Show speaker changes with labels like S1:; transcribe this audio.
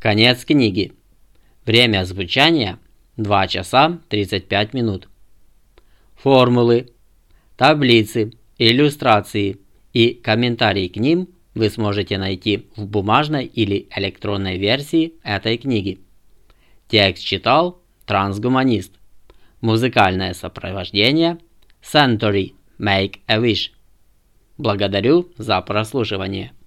S1: Конец книги. Время звучания 2 часа 35 минут. Формулы, таблицы, иллюстрации и комментарии к ним вы сможете найти в бумажной или электронной версии этой книги. Текст читал трансгуманист. Музыкальное сопровождение Suntory Make a Wish. Благодарю за прослушивание.